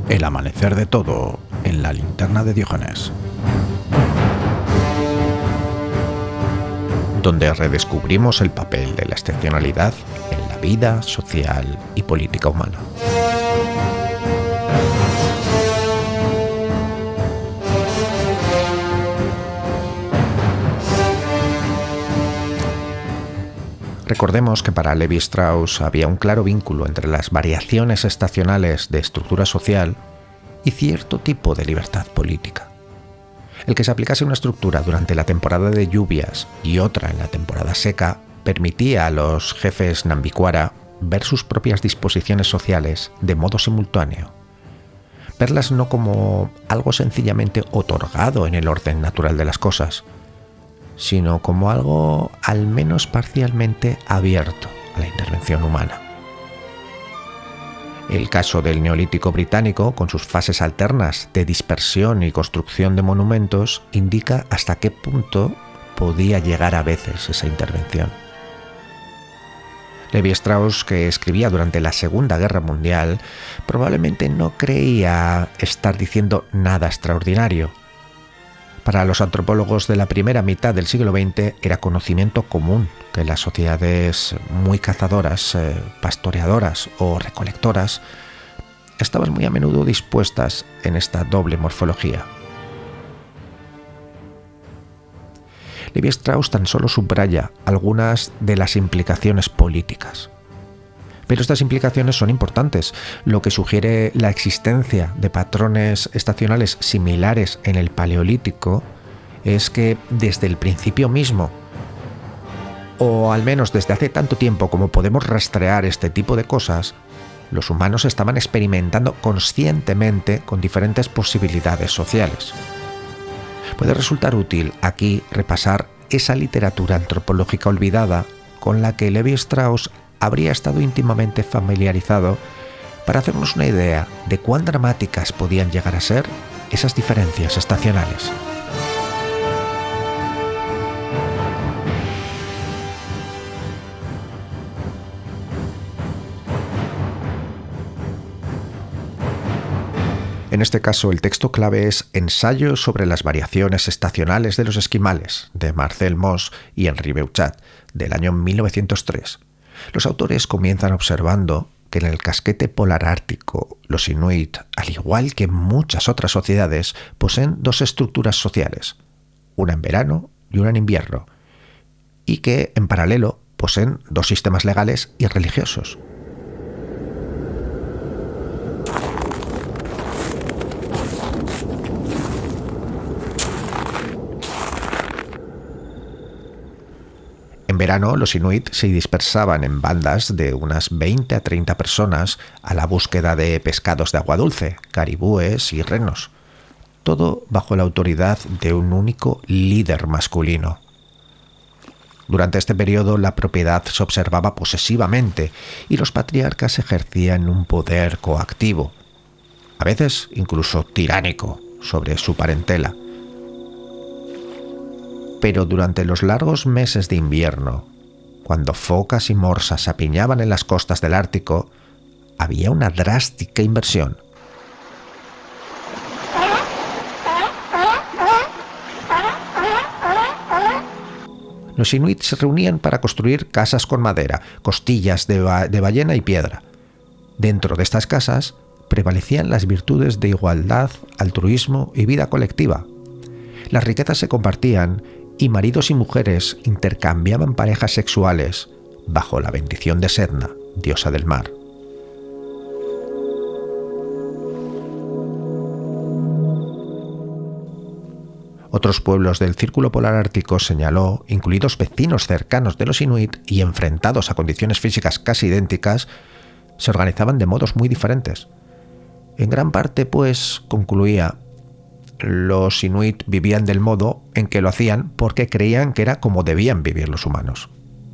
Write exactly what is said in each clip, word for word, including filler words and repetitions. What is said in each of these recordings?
El amanecer de todo en la linterna de Diógenes, donde redescubrimos el papel de la excepcionalidad en la vida social y política humana. Recordemos que para Levi Strauss había un claro vínculo entre las variaciones estacionales de estructura social y cierto tipo de libertad política. El que se aplicase una estructura durante la temporada de lluvias y otra en la temporada seca permitía a los jefes Nambiquara ver sus propias disposiciones sociales de modo simultáneo. Verlas no como algo sencillamente otorgado en el orden natural de las cosas, sino como algo al menos parcialmente abierto a la intervención humana. El caso del Neolítico británico, con sus fases alternas de dispersión y construcción de monumentos, indica hasta qué punto podía llegar a veces esa intervención. Levi Strauss, que escribía durante la Segunda Guerra Mundial, probablemente no creía estar diciendo nada extraordinario. Para los antropólogos de la primera mitad del siglo veinte era conocimiento común que las sociedades muy cazadoras, eh, pastoreadoras o recolectoras estaban muy a menudo dispuestas en esta doble morfología. Levi Strauss tan solo subraya algunas de las implicaciones políticas. Pero estas implicaciones son importantes, lo que sugiere la existencia de patrones estacionales similares en el Paleolítico es que desde el principio mismo, o al menos desde hace tanto tiempo como podemos rastrear este tipo de cosas, los humanos estaban experimentando conscientemente con diferentes posibilidades sociales. Puede resultar útil aquí repasar esa literatura antropológica olvidada con la que Levi Strauss habría estado íntimamente familiarizado para hacernos una idea de cuán dramáticas podían llegar a ser esas diferencias estacionales. En este caso, el texto clave es Ensayo sobre las variaciones estacionales de los esquimales, de Marcel Mauss y Henri Beuchat, del año mil novecientos tres. Los autores comienzan observando que en el casquete polar ártico, los inuit, al igual que muchas otras sociedades, poseen dos estructuras sociales, una en verano y una en invierno, y que, en paralelo, poseen dos sistemas legales y religiosos. En verano, los inuit se dispersaban en bandas de unas veinte a treinta personas a la búsqueda de pescados de agua dulce, caribúes y renos, todo bajo la autoridad de un único líder masculino. Durante este periodo, la propiedad se observaba posesivamente y los patriarcas ejercían un poder coactivo, a veces incluso tiránico, sobre su parentela. Pero durante los largos meses de invierno, cuando focas y morsas se apiñaban en las costas del Ártico, había una drástica inversión. Los inuit se reunían para construir casas con madera, costillas de, ba- de ballena y piedra. Dentro de estas casas prevalecían las virtudes de igualdad, altruismo y vida colectiva. Las riquezas se compartían y maridos y mujeres intercambiaban parejas sexuales bajo la bendición de Sedna, diosa del mar. Otros pueblos del Círculo Polar Ártico, señaló, incluidos vecinos cercanos de los inuit y enfrentados a condiciones físicas casi idénticas, se organizaban de modos muy diferentes. En gran parte, pues, concluía, los inuit vivían del modo en que lo hacían porque creían que era como debían vivir los humanos.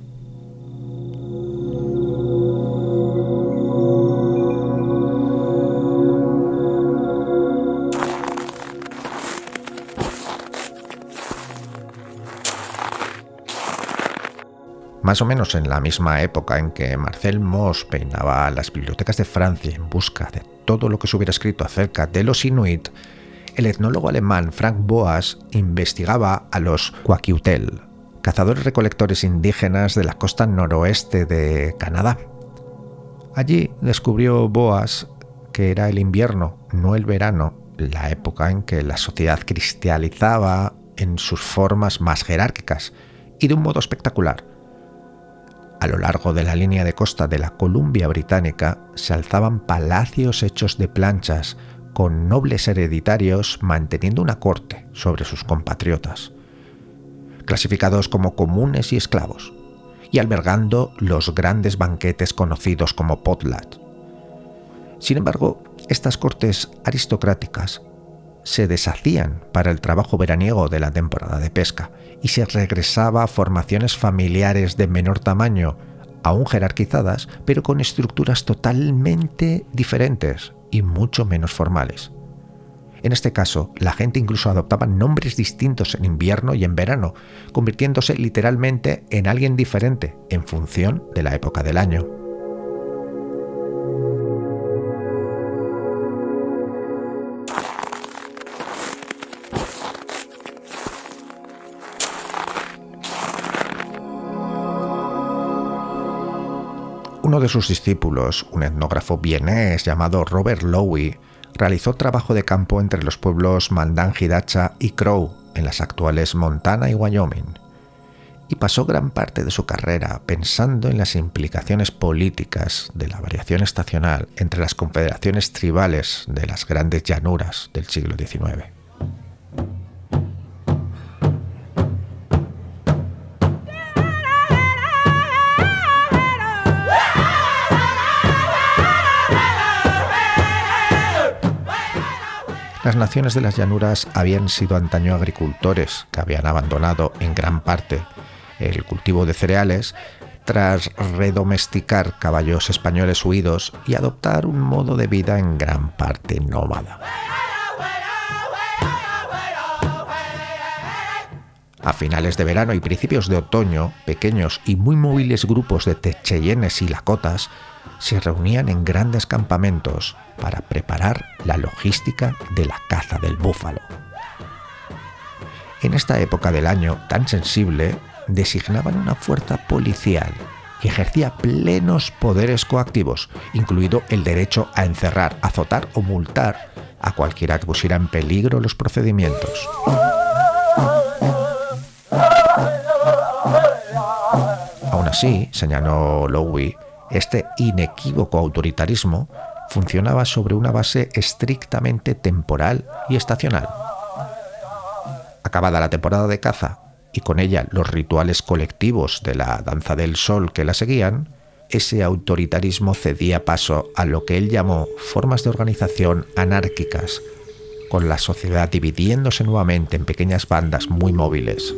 Más o menos en la misma época en que Marcel Mauss peinaba las bibliotecas de Francia en busca de todo lo que se hubiera escrito acerca de los inuit, el etnólogo alemán Frank Boas investigaba a los Kwakiutl, cazadores-recolectores indígenas de la costa noroeste de Canadá. Allí descubrió Boas que era el invierno, no el verano, la época en que la sociedad cristalizaba en sus formas más jerárquicas y de un modo espectacular. A lo largo de la línea de costa de la Columbia Británica se alzaban palacios hechos de planchas con nobles hereditarios manteniendo una corte sobre sus compatriotas, clasificados como comunes y esclavos, y albergando los grandes banquetes conocidos como potlatch. Sin embargo, estas cortes aristocráticas se deshacían para el trabajo veraniego de la temporada de pesca y se regresaba a formaciones familiares de menor tamaño, aún jerarquizadas, pero con estructuras totalmente diferentes y mucho menos formales. En este caso, la gente incluso adoptaba nombres distintos en invierno y en verano, convirtiéndose literalmente en alguien diferente en función de la época del año. Uno de sus discípulos, un etnógrafo vienés llamado Robert Lowy, realizó trabajo de campo entre los pueblos Mandan-Hidatsa y Crow, en las actuales Montana y Wyoming, y pasó gran parte de su carrera pensando en las implicaciones políticas de la variación estacional entre las confederaciones tribales de las grandes llanuras del siglo diecinueve. Las naciones de las llanuras habían sido antaño agricultores que habían abandonado en gran parte el cultivo de cereales tras redomesticar caballos españoles huidos y adoptar un modo de vida en gran parte nómada. A finales de verano y principios de otoño, pequeños y muy móviles grupos de cheyennes y lakotas se reunían en grandes campamentos para preparar la logística de la caza del búfalo. En esta época del año tan sensible, designaban una fuerza policial que ejercía plenos poderes coactivos, incluido el derecho a encerrar, azotar o multar a cualquiera que pusiera en peligro los procedimientos. Aún así, señaló Lowy, este inequívoco autoritarismo funcionaba sobre una base estrictamente temporal y estacional. Acabada la temporada de caza y con ella los rituales colectivos de la danza del sol que la seguían, ese autoritarismo cedía paso a lo que él llamó formas de organización anárquicas, con la sociedad dividiéndose nuevamente en pequeñas bandas muy móviles.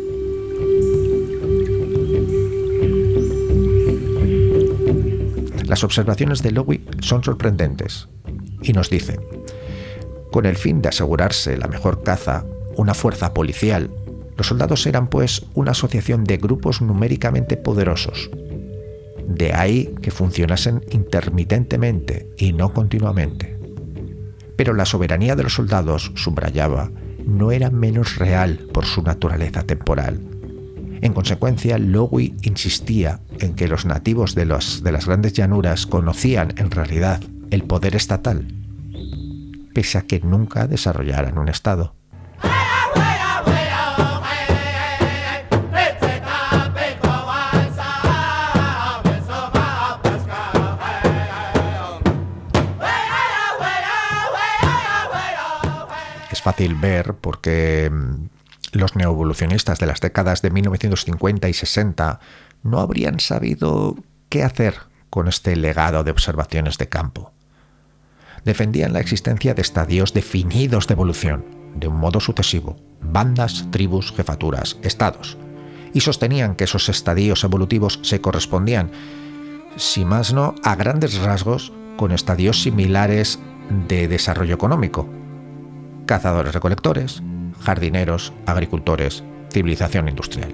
Las observaciones de Lowy son sorprendentes y nos dice: con el fin de asegurarse la mejor caza, una fuerza policial, los soldados eran pues una asociación de grupos numéricamente poderosos. De ahí que funcionasen intermitentemente y no continuamente. Pero la soberanía de los soldados, subrayaba, no era menos real por su naturaleza temporal. En consecuencia, Lowy insistía en que los nativos de, los, de las grandes llanuras conocían en realidad el poder estatal, pese a que nunca desarrollaran un estado. Es fácil ver por qué los neoevolucionistas de las décadas de mil novecientos cincuenta y sesenta no habrían sabido qué hacer con este legado de observaciones de campo. Defendían la existencia de estadios definidos de evolución, de un modo sucesivo, bandas, tribus, jefaturas, estados, y sostenían que esos estadios evolutivos se correspondían, si más no, a grandes rasgos, con estadios similares de desarrollo económico: cazadores-recolectores, jardineros, agricultores, civilización industrial.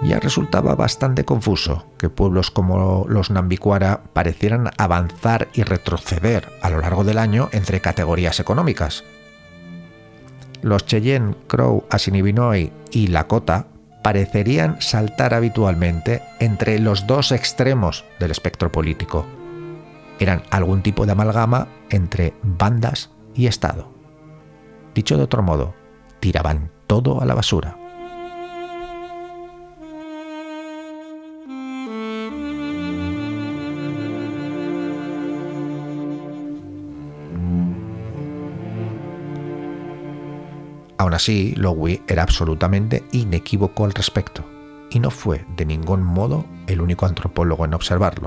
Ya resultaba bastante confuso que pueblos como los Nambikwara parecieran avanzar y retroceder a lo largo del año entre categorías económicas. Los Cheyenne, Crow, Assiniboine y Lakota parecerían saltar habitualmente entre los dos extremos del espectro político. Eran algún tipo de amalgama entre bandas y Estado. Dicho de otro modo, tiraban todo a la basura. Aún así, Lowe era absolutamente inequívoco al respecto, y no fue de ningún modo el único antropólogo en observarlo.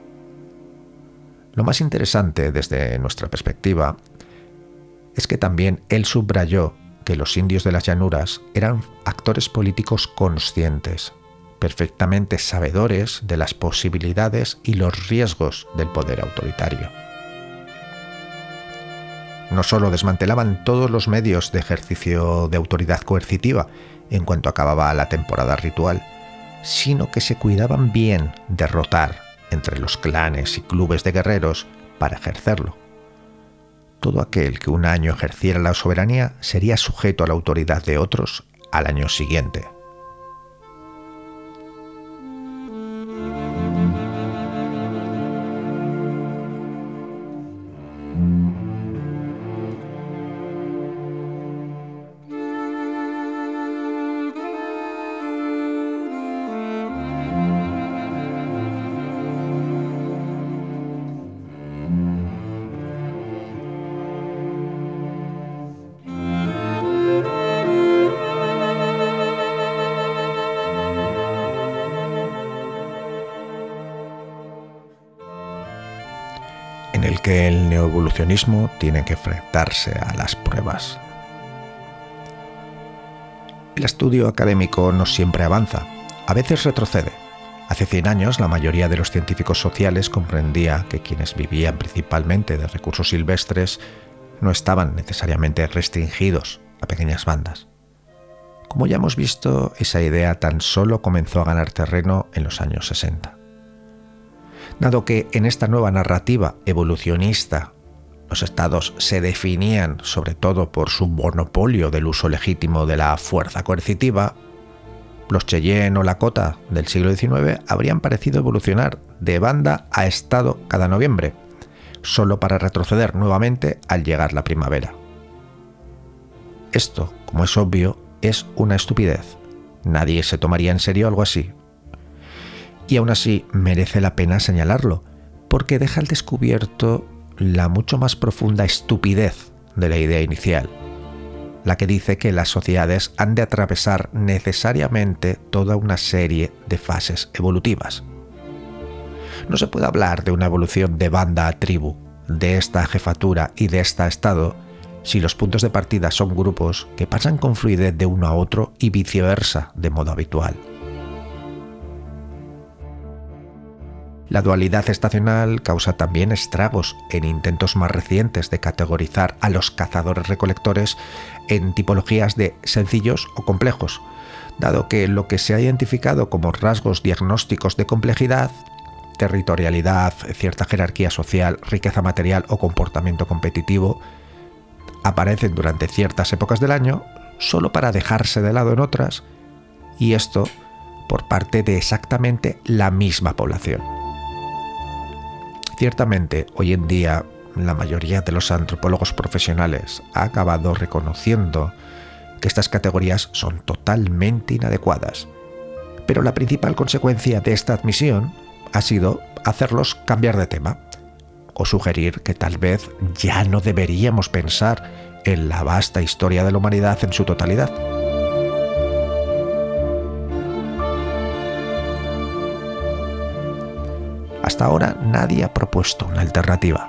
Lo más interesante desde nuestra perspectiva es que también él subrayó que los indios de las llanuras eran actores políticos conscientes, perfectamente sabedores de las posibilidades y los riesgos del poder autoritario. No solo desmantelaban todos los medios de ejercicio de autoridad coercitiva en cuanto acababa la temporada ritual, sino que se cuidaban bien de rotar entre los clanes y clubes de guerreros para ejercerlo. Todo aquel que un año ejerciera la soberanía sería sujeto a la autoridad de otros al año siguiente. En el que el neoevolucionismo tiene que enfrentarse a las pruebas. El estudio académico no siempre avanza, a veces retrocede. Hace cien años la mayoría de los científicos sociales comprendía que quienes vivían principalmente de recursos silvestres no estaban necesariamente restringidos a pequeñas bandas. Como ya hemos visto, esa idea tan solo comenzó a ganar terreno en los años sesenta. Dado que en esta nueva narrativa evolucionista los estados se definían sobre todo por su monopolio del uso legítimo de la fuerza coercitiva, los Cheyenne o Lakota del siglo diecinueve habrían parecido evolucionar de banda a estado cada noviembre, solo para retroceder nuevamente al llegar la primavera. Esto, como es obvio, es una estupidez. Nadie se tomaría en serio algo así. Y aún así merece la pena señalarlo, porque deja al descubierto la mucho más profunda estupidez de la idea inicial, la que dice que las sociedades han de atravesar necesariamente toda una serie de fases evolutivas. No se puede hablar de una evolución de banda a tribu, de esta jefatura y de este estado, si los puntos de partida son grupos que pasan con fluidez de uno a otro y viceversa de modo habitual. La dualidad estacional causa también estragos en intentos más recientes de categorizar a los cazadores-recolectores en tipologías de sencillos o complejos, dado que lo que se ha identificado como rasgos diagnósticos de complejidad, territorialidad, cierta jerarquía social, riqueza material o comportamiento competitivo, aparecen durante ciertas épocas del año solo para dejarse de lado en otras, y esto por parte de exactamente la misma población. Ciertamente, hoy en día, la mayoría de los antropólogos profesionales ha acabado reconociendo que estas categorías son totalmente inadecuadas, pero la principal consecuencia de esta admisión ha sido hacerlos cambiar de tema o sugerir que tal vez ya no deberíamos pensar en la vasta historia de la humanidad en su totalidad. Hasta ahora nadie ha propuesto una alternativa.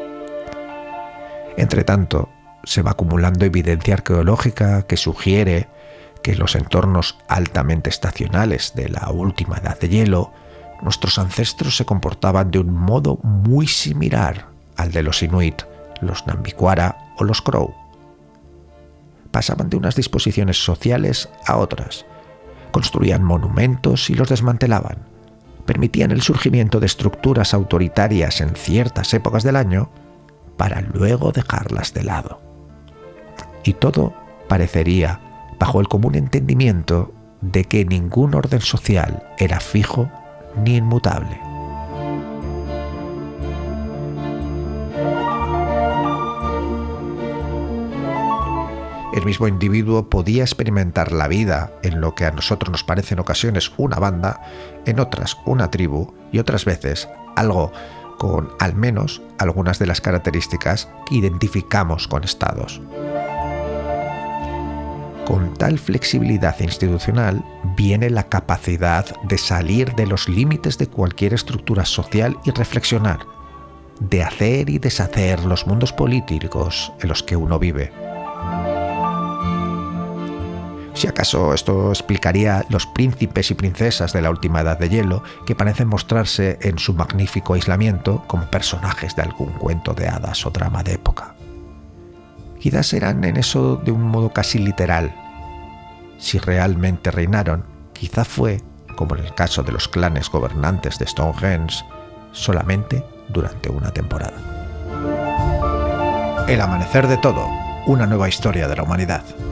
Entretanto, se va acumulando evidencia arqueológica que sugiere que en los entornos altamente estacionales de la última edad de hielo, nuestros ancestros se comportaban de un modo muy similar al de los Inuit, los Nambikwara o los Crow. Pasaban de unas disposiciones sociales a otras, Construían monumentos y los desmantelaban. Permitían el surgimiento de estructuras autoritarias en ciertas épocas del año para luego dejarlas de lado. Y todo parecería bajo el común entendimiento de que ningún orden social era fijo ni inmutable. El mismo individuo podía experimentar la vida en lo que a nosotros nos parece en ocasiones una banda, en otras una tribu y otras veces algo con al menos algunas de las características que identificamos con estados. Con tal flexibilidad institucional viene la capacidad de salir de los límites de cualquier estructura social y reflexionar, de hacer y deshacer los mundos políticos en los que uno vive. Si acaso esto explicaría los príncipes y princesas de la última edad de hielo, que parecen mostrarse en su magnífico aislamiento como personajes de algún cuento de hadas o drama de época. Quizás eran en eso de un modo casi literal. Si realmente reinaron, quizá fue, como en el caso de los clanes gobernantes de Stonehenge, solamente durante una temporada. El amanecer de todo, una nueva historia de la humanidad.